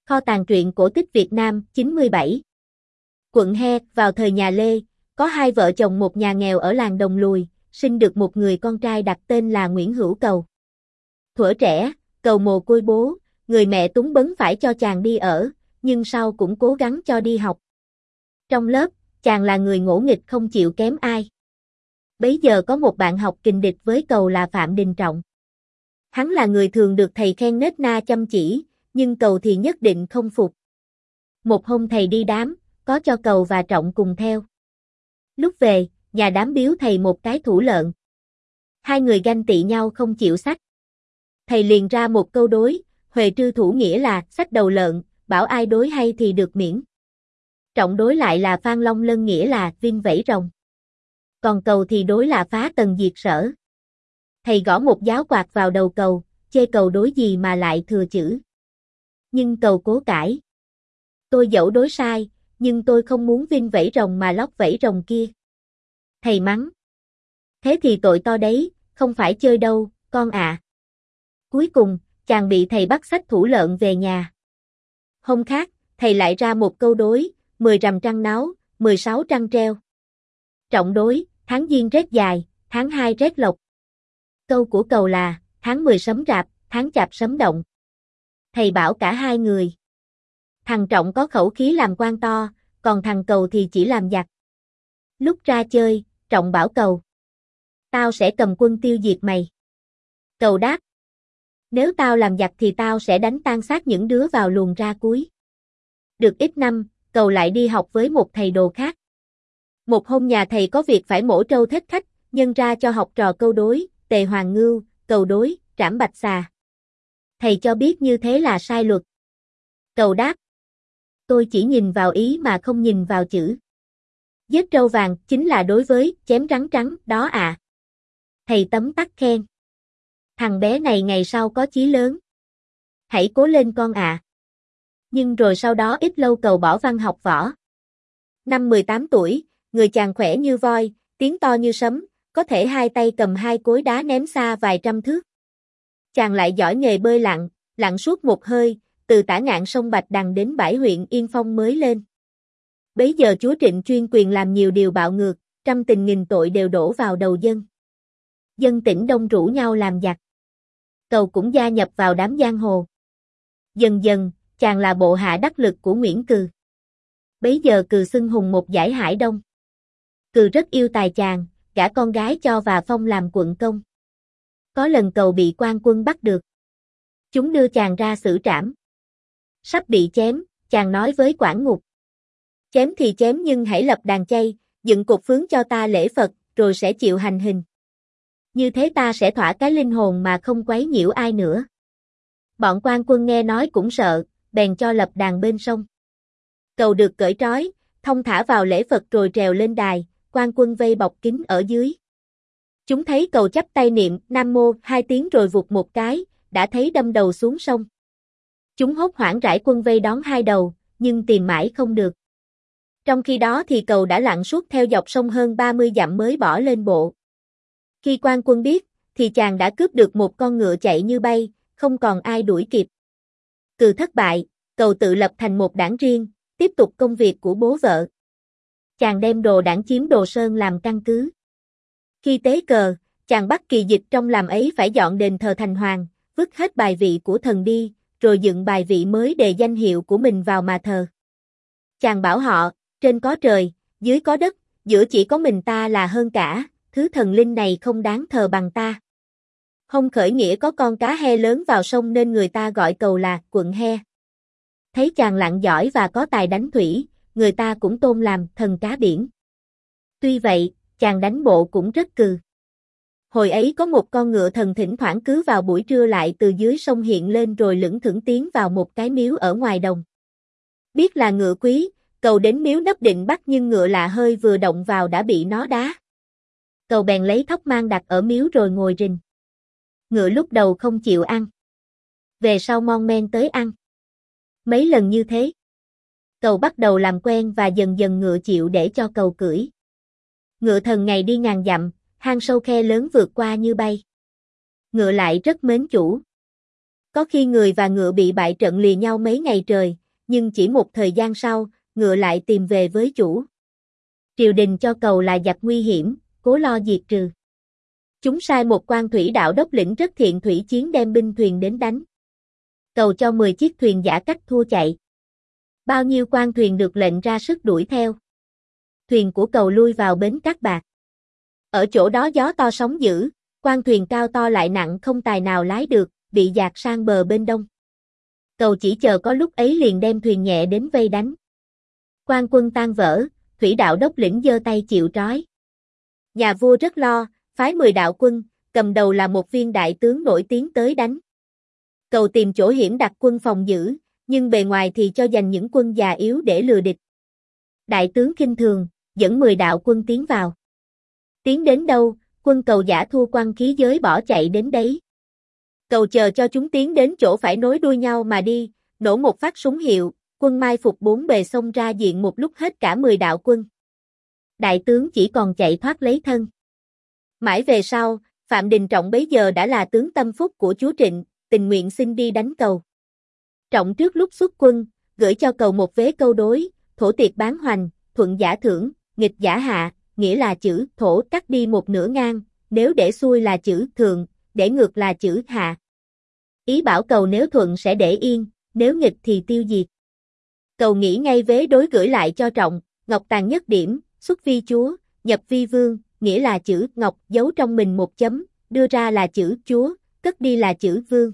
Kho tàng truyện cổ tích Việt Nam 97. Quận He, vào thời nhà Lê, có hai vợ chồng một nhà nghèo ở làng Đồng Lùi, sinh được một người con trai đặt tên là Nguyễn Hữu Cầu. Thuở trẻ, Cầu mồ côi bố, người mẹ túng bấn phải cho chàng đi ở, nhưng sau cũng cố gắng cho đi học. Trong lớp, chàng là người ngỗ nghịch không chịu kém ai. Bấy giờ có một bạn học kình địch với Cầu là Phạm Đình Trọng. Hắn là người thường được thầy khen nết na chăm chỉ, nhưng Cầu thì nhất định không phục. Một hôm thầy đi đám, có cho Cầu và Trọng cùng theo. Lúc về, nhà đám biếu thầy một cái thủ lợn. Hai người ganh tị nhau không chịu xách. Thầy liền ra một câu đối, Huệ trư thủ nghĩa là xách đầu lợn, bảo ai đối hay thì được miễn. Trọng đối lại là Phan Long Lân nghĩa là vinh vẫy rồng. Còn Cầu thì đối là phá tần diệt sở. Thầy gõ một giáo quạt vào đầu Cầu, chê Cầu đối gì mà lại thừa chữ. Nhưng Cầu cố cãi. Tôi dẫu đối sai, nhưng tôi không muốn vinh vẫy rồng mà lóc vẫy rồng kia. Thầy mắng. Thế thì tội to đấy, không phải chơi đâu, con ạ. Cuối cùng, chàng bị thầy bắt xách thủ lợn về nhà. Hôm khác, thầy lại ra một câu đối, 10 rằm trăng náo, 16 trăng treo. Trọng đối, tháng giêng rét dài, tháng 2 rét lộc. Câu của Cầu là, tháng 10 sấm rạp, tháng chạp sấm động. Thầy bảo cả hai người. Thằng Trọng có khẩu khí làm quan to, còn thằng Cầu thì chỉ làm giặc. Lúc ra chơi, Trọng bảo Cầu. Tao sẽ cầm quân tiêu diệt mày. Cầu đáp. Nếu tao làm giặc thì tao sẽ đánh tan xác những đứa vào luồng ra cuối. Được ít năm, Cầu lại đi học với một thầy đồ khác. Một hôm nhà thầy có việc phải mổ trâu thích khách, nhân ra cho học trò câu đối, Tề Hoàng Ngưu, Cầu đối, trảm bạch xà. Thầy cho biết như thế là sai luật. Cầu đáp. Tôi chỉ nhìn vào ý mà không nhìn vào chữ. Giết trâu vàng chính là đối với chém rắn trắng đó à. Thầy tấm tắc khen. Thằng bé này ngày sau có chí lớn. Hãy cố lên con ạ. Nhưng rồi sau đó ít lâu Cầu bỏ văn học võ. Năm 18 tuổi, người chàng khỏe như voi, tiếng to như sấm, có thể hai tay cầm hai cối đá ném xa vài trăm thước. Chàng lại giỏi nghề bơi lặn, lặn suốt một hơi, từ tả ngạn sông Bạch Đằng đến bãi huyện Yên Phong mới lên. Bấy giờ chúa Trịnh chuyên quyền làm nhiều điều bạo ngược, trăm tình nghìn tội đều đổ vào đầu dân. Dân tỉnh đông rủ nhau làm giặc. Cầu cũng gia nhập vào đám giang hồ. Dần dần, chàng là bộ hạ đắc lực của Nguyễn Cừ. Bấy giờ Cừ xưng hùng một dải Hải Đông. Cừ rất yêu tài chàng, gả con gái cho và phong làm quận công. Có lần Cầu bị quan quân bắt được. Chúng đưa chàng ra xử trảm. Sắp bị chém, chàng nói với quản ngục. Chém thì chém nhưng hãy lập đàn chay, dựng cục phướng cho ta lễ Phật, rồi sẽ chịu hành hình. Như thế ta sẽ thỏa cái linh hồn mà không quấy nhiễu ai nữa. Bọn quan quân nghe nói cũng sợ, bèn cho lập đàn bên sông. Cầu được cởi trói, thông thả vào lễ Phật rồi trèo lên đài, quan quân vây bọc kín ở dưới. Chúng thấy Cầu chắp tay niệm Nam Mô 2 tiếng rồi vụt một cái, đã thấy đâm đầu xuống sông. Chúng hốt hoảng rải quân vây đón hai đầu, nhưng tìm mãi không được. Trong khi đó thì Cầu đã lặn suốt theo dọc sông hơn 30 dặm mới bỏ lên bộ. Khi quan quân biết, thì chàng đã cướp được một con ngựa chạy như bay, không còn ai đuổi kịp. Cừ thất bại, Cầu tự lập thành một đảng riêng, tiếp tục công việc của bố vợ. Chàng đem đồ đảng chiếm Đồ Sơn làm căn cứ. Khi tế cờ, chàng bắt Kỳ Dịch trong làm ấy phải dọn đền thờ thành hoàng, vứt hết bài vị của thần đi, rồi dựng bài vị mới đề danh hiệu của mình vào mà thờ. Chàng bảo họ, trên có trời, dưới có đất, giữa chỉ có mình ta là hơn cả, thứ thần linh này không đáng thờ bằng ta. Hôm khởi nghĩa có con cá he lớn vào sông nên người ta gọi Cầu là Quận He. Thấy chàng lặn giỏi và có tài đánh thủy, người ta cũng tôn làm thần cá biển. Tuy vậy, chàng đánh bộ cũng rất cừ. Hồi ấy có một con ngựa thần thỉnh thoảng cứ vào buổi trưa lại từ dưới sông hiện lên rồi lững thững tiến vào một cái miếu ở ngoài đồng. Biết là ngựa quý, Cầu đến miếu nấp định bắt nhưng ngựa lạ hơi vừa động vào đã bị nó đá. Cầu bèn lấy thóc mang đặt ở miếu rồi ngồi rình. Ngựa lúc đầu không chịu ăn. Về sau mon men tới ăn. Mấy lần như thế. Cầu bắt đầu làm quen và dần dần ngựa chịu để cho Cầu cưỡi. Ngựa thần ngày đi ngàn dặm, hang sâu khe lớn vượt qua như bay. Ngựa lại rất mến chủ. Có khi người và ngựa bị bại trận lìa nhau mấy ngày trời, nhưng chỉ một thời gian sau, ngựa lại tìm về với chủ. Triều đình cho cầu là giặc nguy hiểm, cố lo diệt trừ. Chúng sai một quan thủy đạo đốc lĩnh rất thiện thủy chiến đem binh thuyền đến đánh. Cầu cho 10 chiếc thuyền giã cách thua chạy. Bao nhiêu quan thuyền được lệnh ra sức đuổi theo. Thuyền của cầu lui vào bến Cát Bạc. Ở chỗ đó gió to sóng dữ, quan thuyền cao to lại nặng không tài nào lái được, bị dạt sang bờ bên đông. Cầu chỉ chờ có lúc ấy liền đem thuyền nhẹ đến vây đánh. Quan quân tan vỡ, thủy đạo đốc lĩnh giơ tay chịu trói. Nhà vua rất lo, phái 10 đạo quân, cầm đầu là một viên đại tướng nổi tiếng tới đánh. Cầu tìm chỗ hiểm đặt quân phòng giữ, nhưng bề ngoài thì cho dành những quân già yếu để lừa địch. Đại tướng khinh thường, dẫn 10 đạo quân tiến vào. Tiến đến đâu, quân cầu giả thua quan khí giới bỏ chạy đến đấy. Cầu chờ cho chúng tiến đến chỗ phải nối đuôi nhau mà đi, nổ một phát súng hiệu, quân mai phục bốn bề xông ra diện một lúc hết cả 10 đạo quân. Đại tướng chỉ còn chạy thoát lấy thân. Mãi về sau, Phạm Đình Trọng bấy giờ đã là tướng tâm phúc của chúa Trịnh, tình nguyện xin đi đánh cầu. Trọng trước lúc xuất quân, gửi cho cầu một vế câu đối, thổ tiệt bán hoành, thuận giả thưởng, nghịch giả hạ, nghĩa là chữ thổ cắt đi một nửa ngang, nếu để xuôi là chữ thượng, để ngược là chữ hạ. Ý bảo cầu nếu thuận sẽ để yên, nếu nghịch thì tiêu diệt. Cầu nghĩ ngay vế đối gửi lại cho Trọng, ngọc tàn nhất điểm, xuất vi chúa, nhập vi vương, nghĩa là chữ ngọc giấu trong mình một chấm, đưa ra là chữ chúa, cất đi là chữ vương.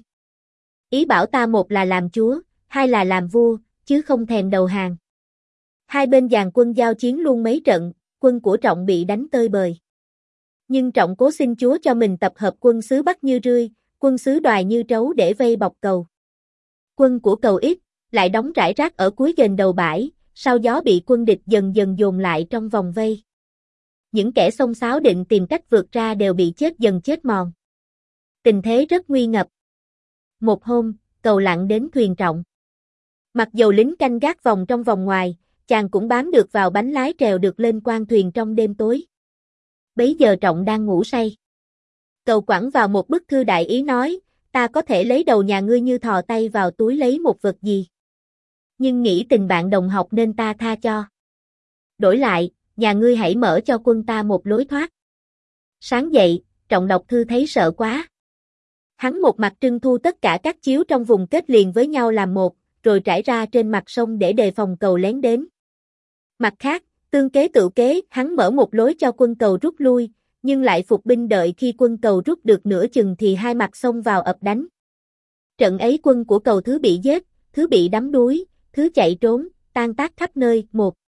Ý bảo ta một là làm chúa, hai là làm vua, chứ không thèm đầu hàng. Hai bên dàn quân giao chiến luôn mấy trận, quân của Trọng bị đánh tơi bời. Nhưng Trọng cố xin chúa cho mình tập hợp quân xứ Bắc như rươi, quân xứ Đoài như trấu để vây bọc cầu. Quân của cầu ít, lại đóng rải rác ở cuối ghềnh đầu bãi, sau gió bị quân địch dần dần dồn lại trong vòng vây. Những kẻ xông xáo định tìm cách vượt ra đều bị chết dần chết mòn. Tình thế rất nguy ngập. Một hôm, cầu lặn đến thuyền Trọng. Mặc dầu lính canh gác vòng trong vòng ngoài, chàng cũng bám được vào bánh lái trèo được lên quan thuyền trong đêm tối. Bấy giờ Trọng đang ngủ say. Cầu quẳng vào một bức thư đại ý nói, ta có thể lấy đầu nhà ngươi như thò tay vào túi lấy một vật gì. Nhưng nghĩ tình bạn đồng học nên ta tha cho. Đổi lại, nhà ngươi hãy mở cho quân ta một lối thoát. Sáng dậy, Trọng đọc thư thấy sợ quá. Hắn một mặt trưng thu tất cả các chiếu trong vùng kết liền với nhau làm một, rồi trải ra trên mặt sông để đề phòng cầu lén đến. Mặt khác, tương kế tự kế, hắn mở một lối cho quân cầu rút lui, nhưng lại phục binh đợi khi quân cầu rút được nửa chừng thì hai mặt xông vào ập đánh. Trận ấy quân của cầu thứ bị giết, thứ bị đắm đuối, thứ chạy trốn, tan tác khắp nơi,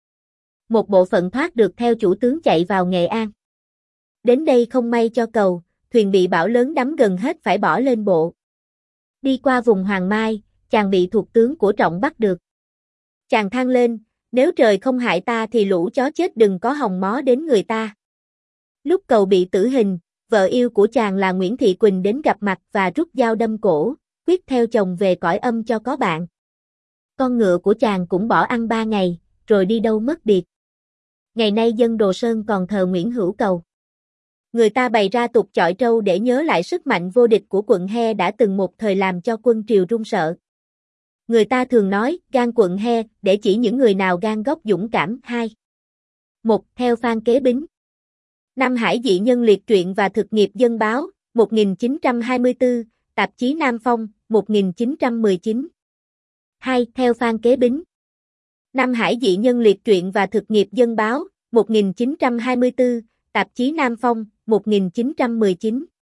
một bộ phận thoát được theo chủ tướng chạy vào Nghệ An. Đến đây không may cho cầu, thuyền bị bão lớn đắm gần hết phải bỏ lên bộ. Đi qua vùng Hoàng Mai, chàng bị thuộc tướng của Trọng bắt được. Chàng than lên, nếu trời không hại ta thì lũ chó chết đừng có hòng mó đến người ta. Lúc cầu bị tử hình, vợ yêu của chàng là Nguyễn Thị Quỳnh đến gặp mặt và rút dao đâm cổ, quyết theo chồng về cõi âm cho có bạn. Con ngựa của chàng cũng bỏ ăn 3 ngày, rồi đi đâu mất biệt. Ngày nay dân Đồ Sơn còn thờ Nguyễn Hữu Cầu. Người ta bày ra tục chọi trâu để nhớ lại sức mạnh vô địch của quận He đã từng một thời làm cho quân Triều run sợ. Người ta thường nói, gan quận He, để chỉ những người nào gan góc dũng cảm. 2. 1. Theo Phan Kế Bính. Nam Hải dị nhân liệt truyện và thực nghiệp dân báo, 1924, tạp chí Nam Phong, 1919. 2. Theo Phan Kế Bính. Nam Hải dị nhân liệt truyện và thực nghiệp dân báo, 1924, tạp chí Nam Phong, 1919.